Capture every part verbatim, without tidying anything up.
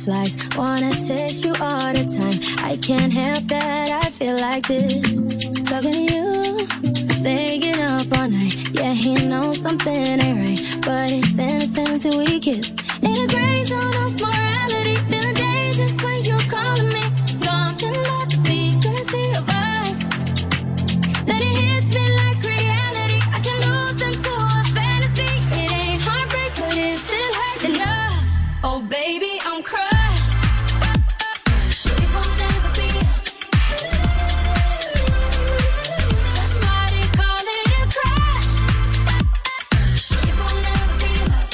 butterflies. Wanna taste you all the time. I can't help that I feel like this. Talking to you, staying up all night. Yeah, he knows something ain't right, but it's innocent until we kiss. In a gray zone of morality, feeling dangerous when you're calling me. Something about the secrecy of us, that it hits me like reality. I can lose into a fantasy. It ain't heartbreak, but it still hurts enough. Oh baby, I'm crushed. It won't ever be us. That's why they call it a crush. It won't ever be love.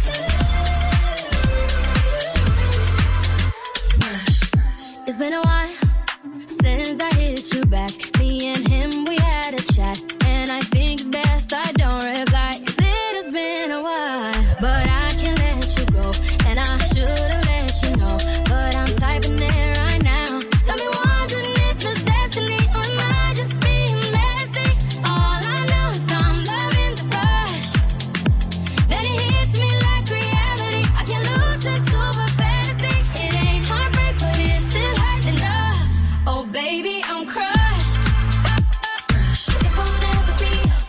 It's been a while since I hit you back. Me and him, we had a chat, and I think it's best I don't reply. 'Cause it has been a while, but I can't let you go, and I should've let you know, but I'm typing it right now. Got me wondering if it's destiny, or am I just being messy? All I know is I'm loving the rush, that it hits me like reality. I can lose into a fantasy. It ain't heartbreak, but it still hurts enough. Oh baby, I'm crushed. It won't ever be us.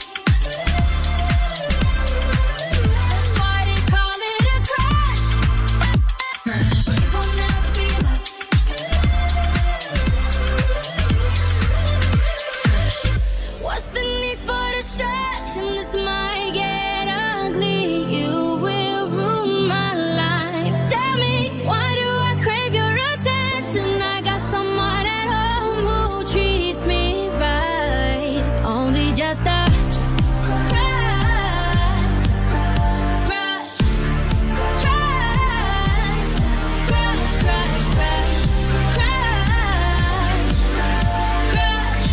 That's why they call it a crush. It won't ever be love. What's the need for distraction? This might get ugly. You will ruin my life. Tell me, why do I crave your attention? I got someone at home who treats me right. It's only just a crush, crush, crush, crush, crush, crush, crush, crush.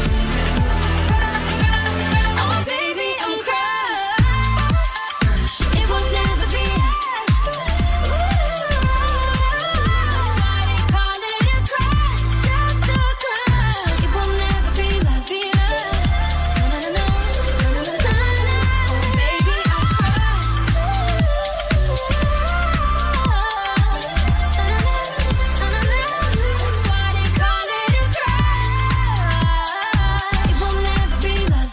Oh baby, I'm crushed. It will never be us. Why they call it a crush? Just a crush. It will never be love, be love. No, no, no, no, no, no, no, no. Oh baby, I'm crushed. No, no, no, no, no. Why they call it a crush? It will never be love.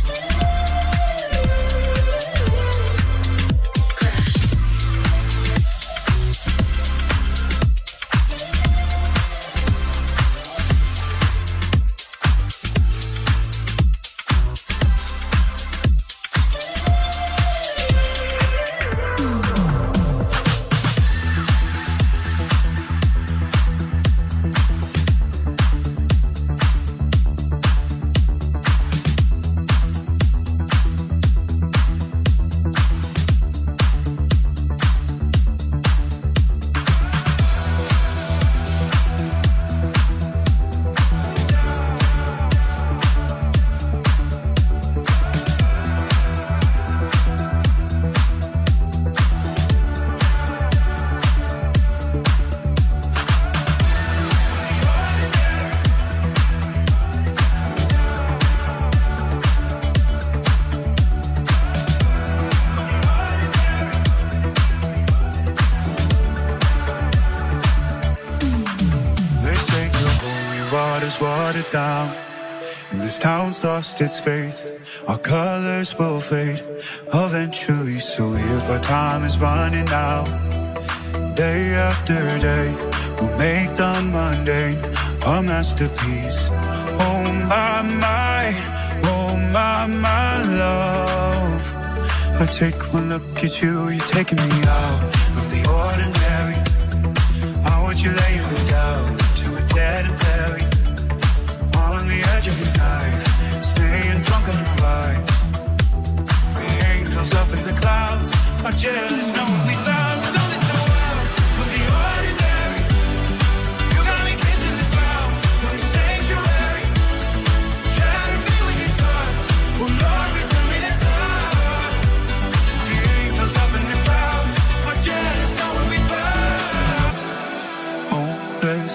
They say the holy water's watered down, and this town's lost its faith. Our colors will fade eventually, so if our time is running out, day after day, we'll make the mundane a masterpiece. Oh my, my, oh my, my love. I take one look at you, you're taking me out of the ordinary. I want you laying me down to a dead and buried, on the edge of your knife, staying drunk on the ride. The angels up in the clouds are jealous knowing we found something so wild from the ordinary. You got me kissing the ground from the sanctuary. Shatter me with your touch. Oh Lord, return me to God. The angels up in the clouds are jealous knowing we found. Oh, this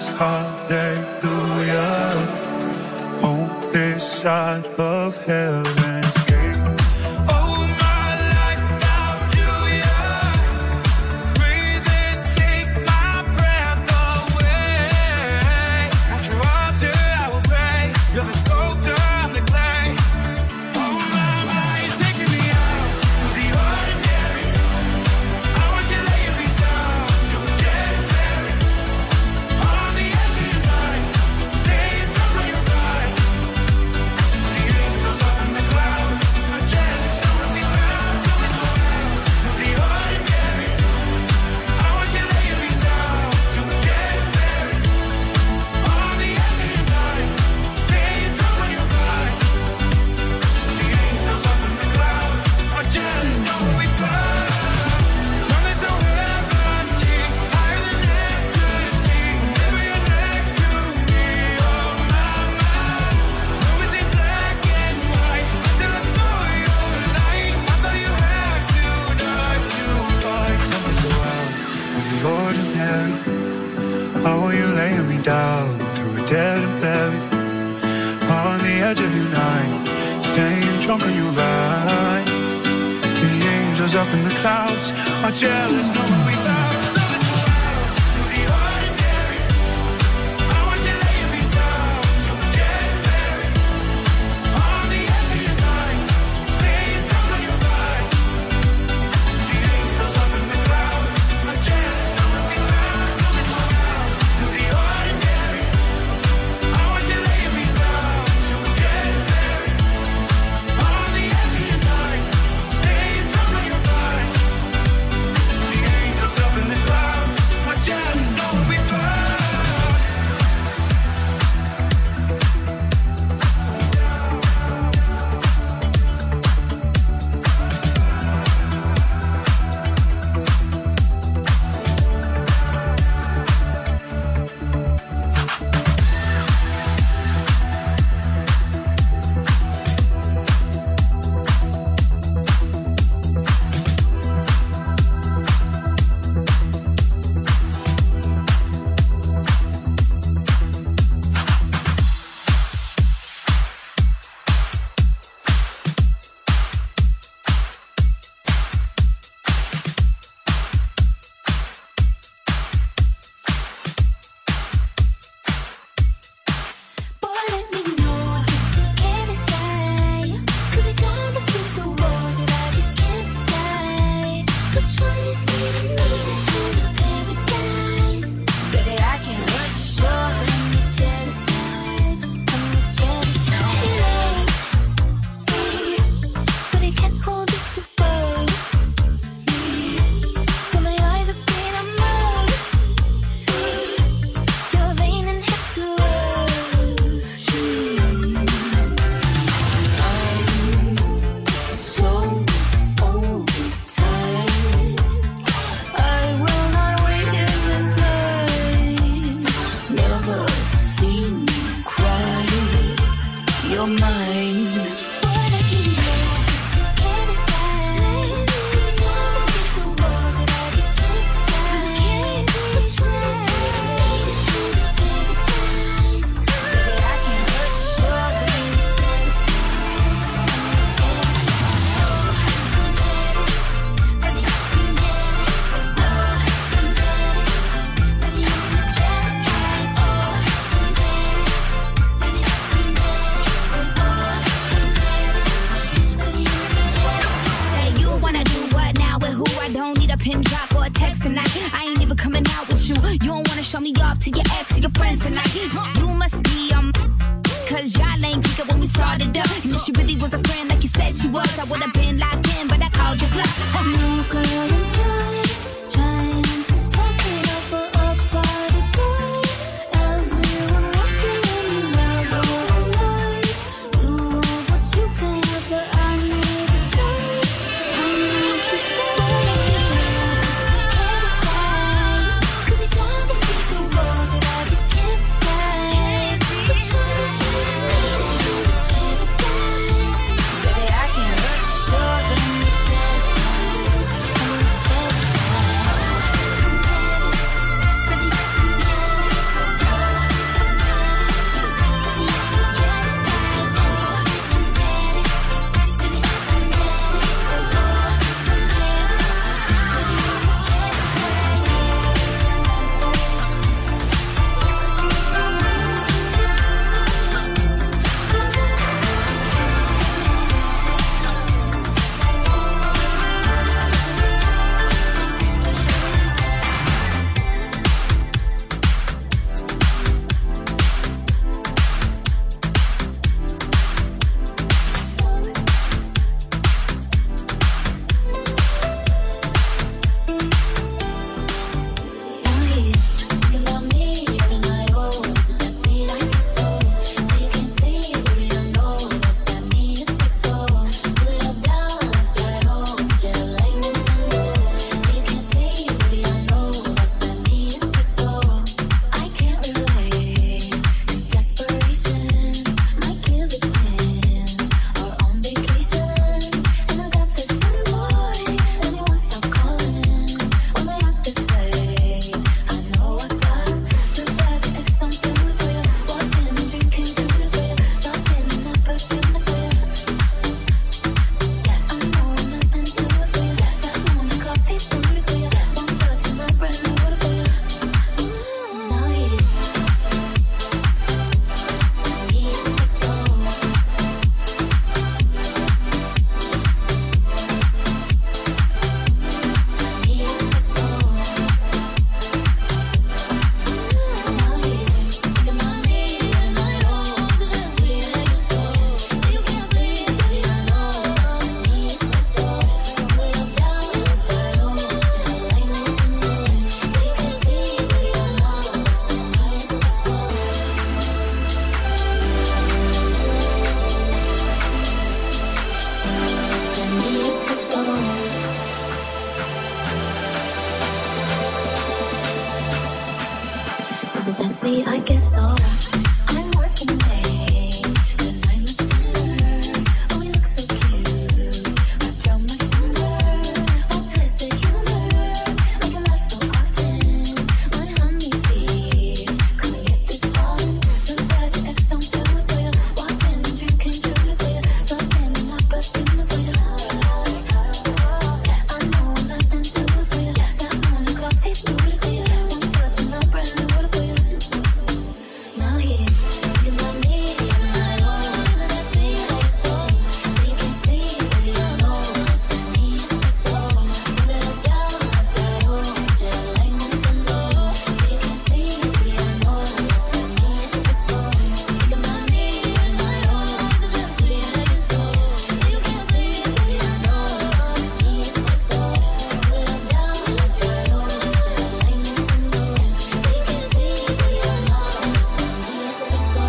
hallelujah. Oh, this side of heaven's gate. Oh, my life found you, yeah. Breathe and take my breath. edge of your night, staying drunk on your ride. The angels up in the clouds are jealous knowing we found. Just sweet, I guess so. I'm working late, 'cause I'm a sinner. Oh, we look so cute. I draw my finger, all twisted humor. Like I'm not so often. My honeybee, come and get this pollen. So glad your ex don't feel it for you. Walked in and dream came true for you. So I'm standing up, but feeling for you. I know I'm nothing to do for you. Got morning coffee, booty for you. I'm touching my brand new water for you. Now he's thinking about me, and I know isn't that sweet like so. So you can see, baby, I know it's been me since so. Move it up down after all, just like Nintendo. So you can see, baby, I know it's been me since so. Thinking about me, and I know isn't that sweet like so. So you can see, baby, I know it's been me since so. Move it up down after all, just like Nintendo. So you can see, baby, I know it's been me since so.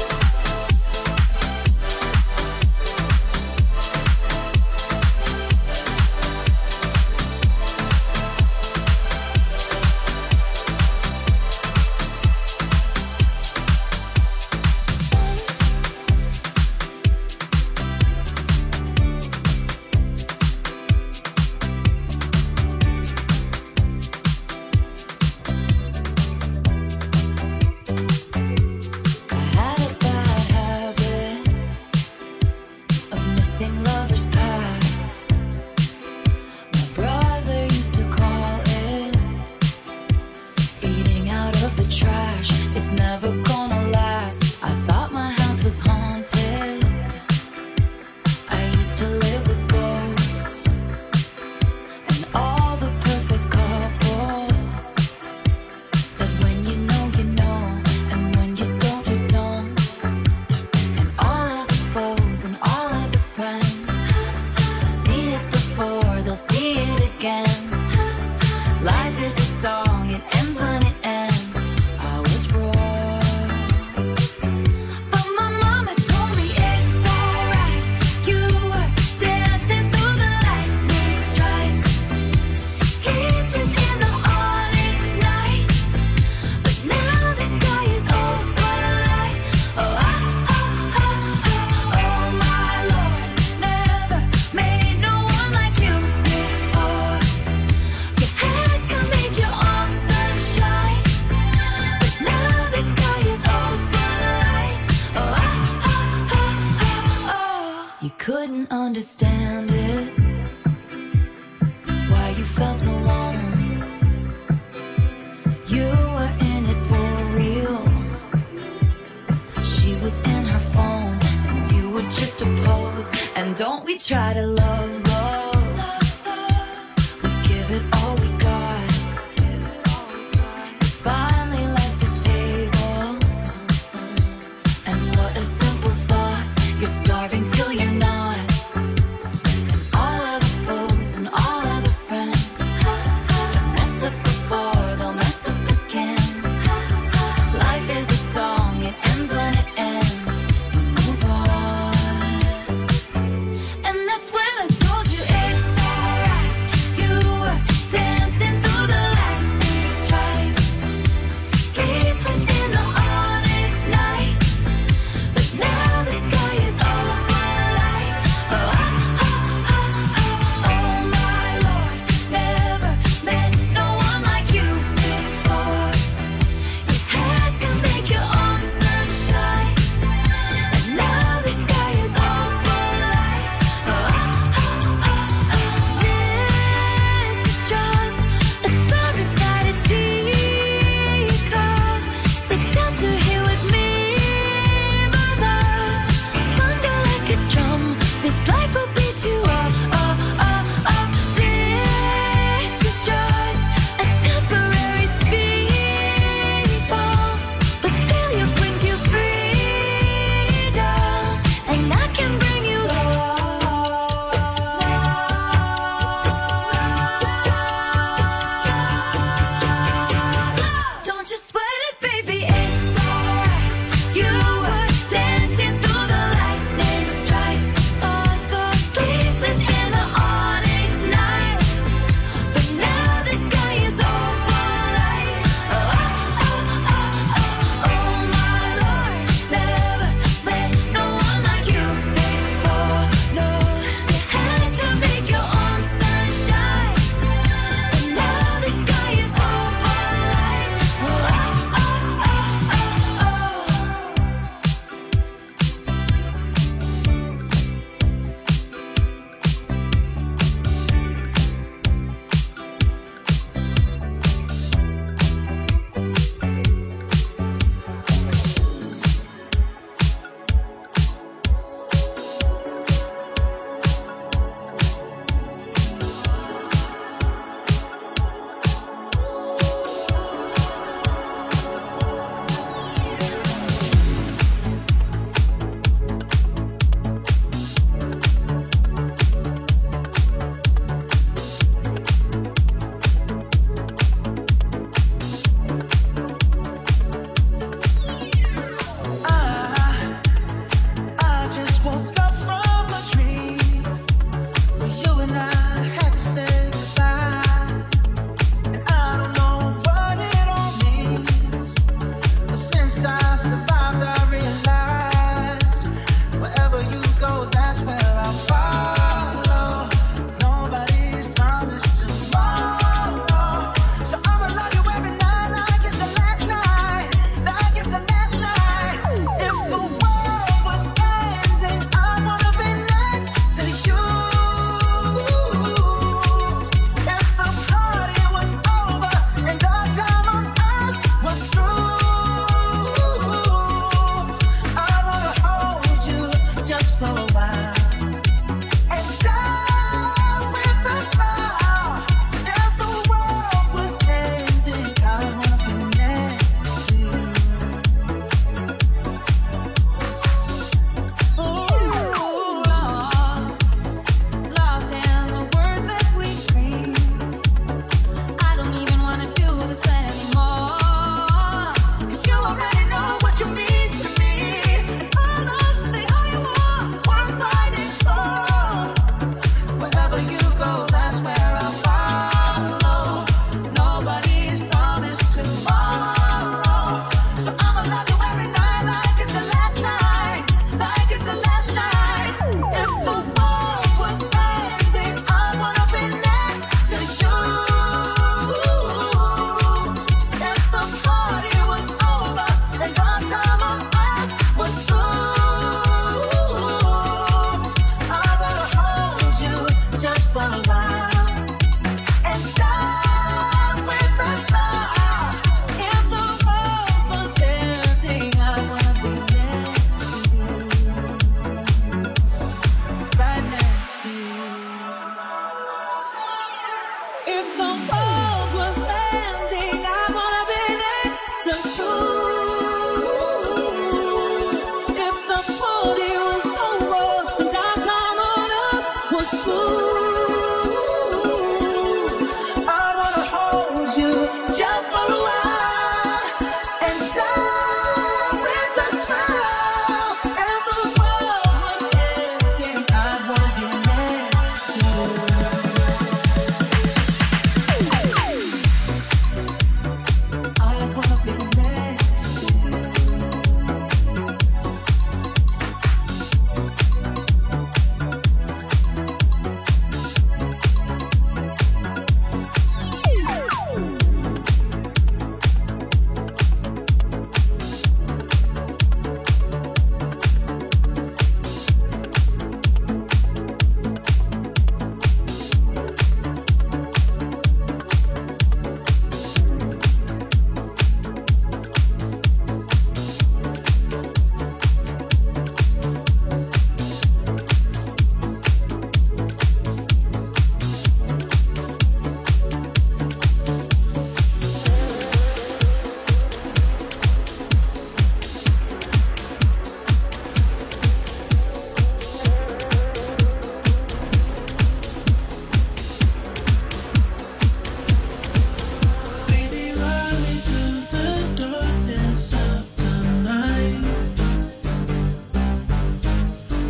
I had a bad habit of missing lovers past. My brother used to call it eating out of the trash. It's never gonna last. I thought my house was haunted. I used to live with ghosts and all the perfect couples. Said when you know, you know, and when you don't, you don't. And all of the foes and all of the friends, they've seen it before, they'll see it again. Life is a song, it ends when it ends. I was wrong, but my mama told me it's alright. You were dancing through the lightning strikes, sleepless in the onyx night. But now the sky is open light. Oh, ah, ah, ah, ah, oh my Lord, never made no one like you before. You had to make your own sunshine, but now the sky is open light. Oh, ah, ah, ah, ah, oh. You couldn't understand it, why you felt alone. You were in it for real. She was in her phone, and you were just a pose. And don't we try to love, love. We give it all we got. We finally left the table. And what a simple thought. You're starving till you're not. All of the foes and all of the friends have messed up before, they'll mess up again. Life is a song, it ends when it ends. We move on. And that's when I told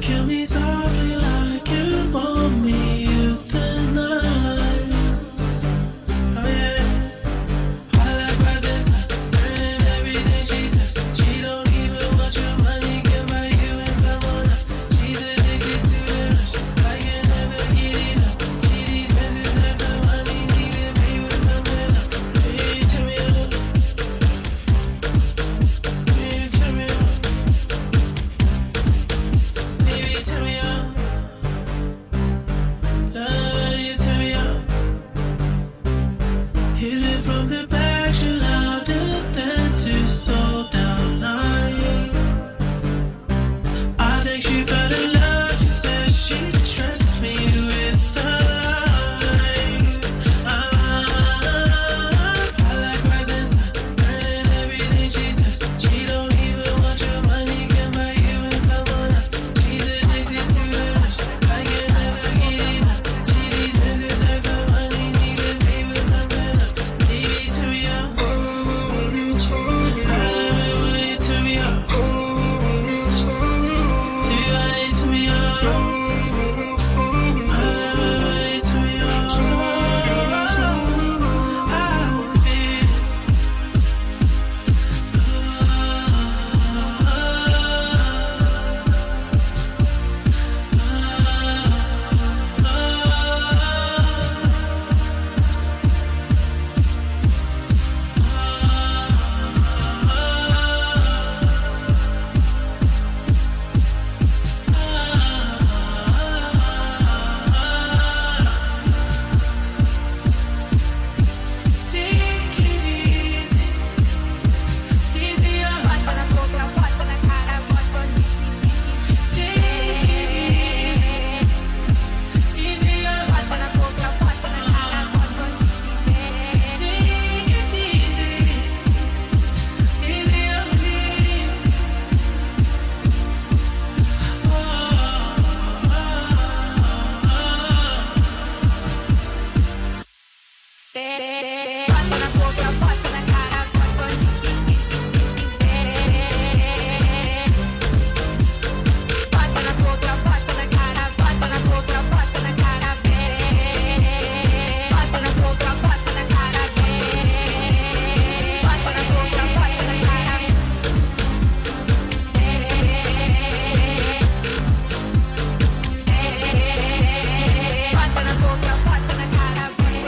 Kill me softly like you want me euthanize. Oh yeah. I like presents, burning everything she touch. She don't even want your money, can buy you and someone else. She's addicted to the rush, I can never get enough. She dispenses that some money, need to pay with something else. Baby, turn me up. Baby, turn me up. Baby, turn me up. Love you, turn me up. Hit it from the back, you're louder than two sold out nights. I think she fell in love, she said she trusts me with her life. I, I like presents, burning everything she touch. She don't even want your money, can buy you and someone else. She's addicted to the rush, I can never get enough. She dispenses that some money, need to pay with something else. Baby, turn me up. I love it when you turn me up. See, honey, turn me up. I love it when you turn me up. Ah, baby. Take it easy, easy up. Bota na boca, bota na cara, bota de Take it easy, easy up. Bota na boca, bota na cara, bota de Take it easy, easy up me. Bota na boca, bota na cara, bota de Bota na boca, bota na cara, bota na boca, bota na cara, bota na boca, bota na cara, bota na boca, bota na cara. Bota na boca, bota na cara,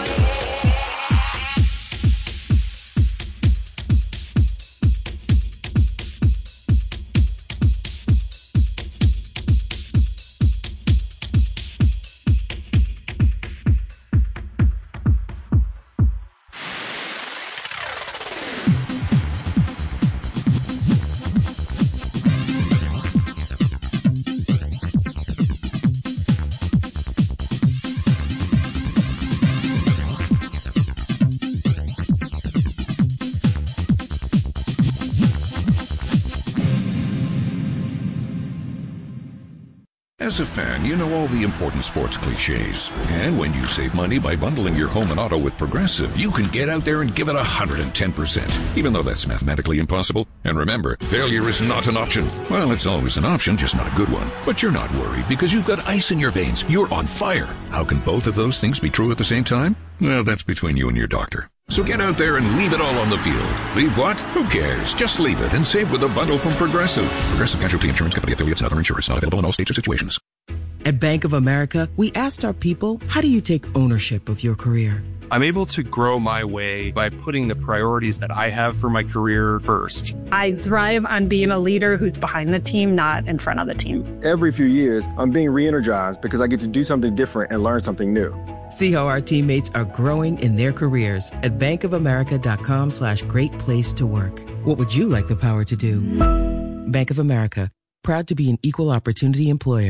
As a fan, you know all the important sports cliches. And when you save money by bundling your home and auto with Progressive, you can get out there and give it one hundred ten percent, even though that's mathematically impossible. And remember, failure is not an option. Well, it's always an option, just not a good one. But you're not worried because you've got ice in your veins. You're on fire. How can both of those things be true at the same time? Well, that's between you and your doctor. So get out there and leave it all on the field. Leave what? Who cares? Just leave it and save with a bundle from Progressive. Progressive Casualty Insurance Company affiliates and other insurers. Not available in all states or situations. At Bank of America, we asked our people, how do you take ownership of your career? I'm able to grow my way by putting the priorities that I have for my career first. I thrive on being a leader who's behind the team, not in front of the team. Every few years, I'm being re-energized because I get to do something different and learn something new. See how our teammates are growing in their careers at bankofamerica.com slash great place to work. What would you like the power to do? Bank of America, proud to be an equal opportunity employer.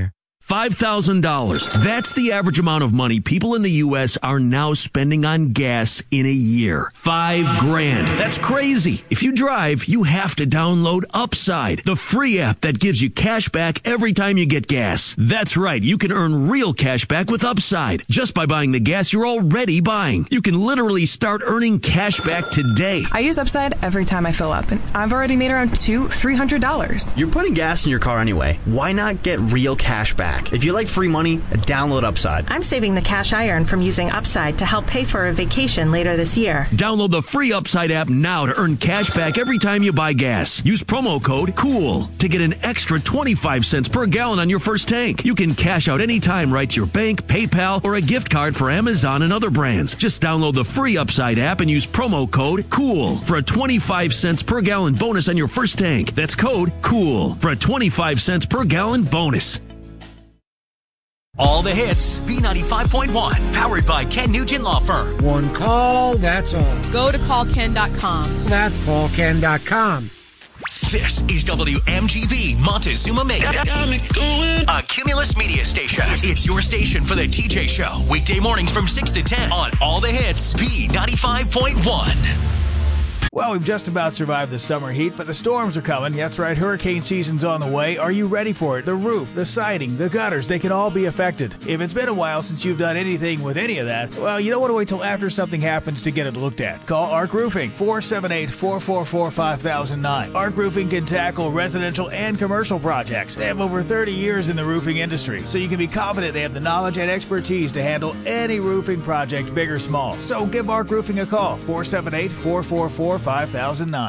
five thousand dollars. That's the average amount of money people in the U S are now spending on gas in a year. Five grand. That's crazy. If you drive, you have to download Upside, the free app that gives you cash back every time you get gas. That's right. You can earn real cash back with Upside just by buying the gas you're already buying. You can literally start earning cash back today. I use Upside every time I fill up, and I've already made around two, three hundred dollars. You're putting gas in your car anyway. Why not get real cash back? If you like free money, download Upside. I'm saving the cash I earn from using Upside to help pay for a vacation later this year. Download the free Upside app now to earn cash back every time you buy gas. Use promo code COOL to get an extra twenty-five cents per gallon on your first tank. You can cash out anytime right to your bank, PayPal, or a gift card for Amazon and other brands. Just download the free Upside app and use promo code COOL for a twenty-five cents per gallon bonus on your first tank. That's code COOL for a twenty-five cents per gallon bonus. All the hits, B ninety-five point one, powered by Ken Nugent Law Firm. One call, that's all. Go to call ken dot com. That's call ken dot com. This is W M G B Montezuma Mega, a Cumulus media station. It's your station for the T J Show, weekday mornings from six to ten on All the Hits, B ninety-five point one. Well, we've just about survived the summer heat, but the storms are coming. That's right, hurricane season's on the way. Are you ready for it? The roof, the siding, the gutters, they can all be affected. If it's been a while since you've done anything with any of that, well, you don't want to wait till after something happens to get it looked at. Call Arc Roofing, four seven eight, four four four, five thousand nine. Arc Roofing can tackle residential and commercial projects. They have over thirty years in the roofing industry, so you can be confident they have the knowledge and expertise to handle any roofing project, big or small. So give Arc Roofing a call, four seven eight, four four four, five thousand nine.